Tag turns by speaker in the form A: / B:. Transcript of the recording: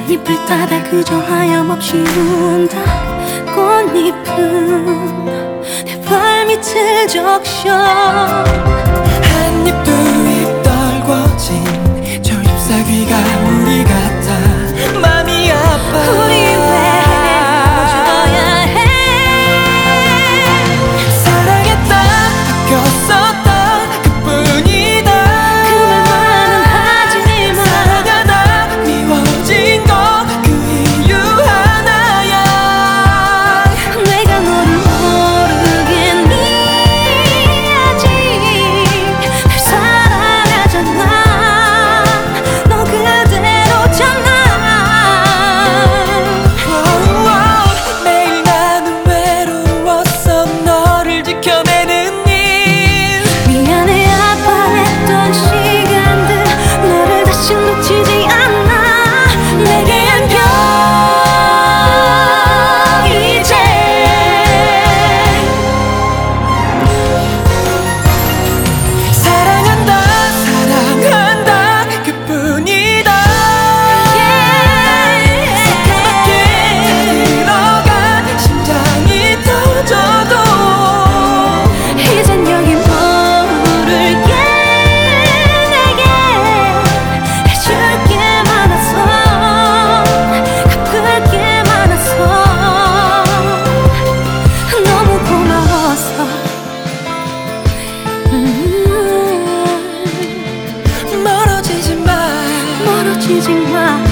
A: 잎을 따다 그저 하염없이 운다. 꽃잎은 내 발밑을 적셔.
B: 한 입 두 입 떨궈진 저 잎사귀가 우리 같아. 맘이 아파.
A: 우리 왜 헤어져야 해.
B: 사랑했다 바뀌었었다 그뿐이다.
A: 그 말만은 하지마.
B: 사랑하다 미워진 거 그 이유 하나야.
A: 내가 너를 모르겠니. 아직 날 사랑하잖아. 너 그대로잖아.
B: 매일 나는 외로웠어 너를 지켜내는 일.
A: 미안해 아파했던 시간들 너를 다시 놓치지 않아. 내게 안겨 이제.
B: 사랑한다 사랑한다 그뿐이다. 새까맣게 들어간 심장이 터져도
A: 이젠 여기 머무를게. 내게 해줄 게 많아서 갚을 게 많아서 너무 고마워서.
B: 멀어지지 마.
A: 멀어지지 마.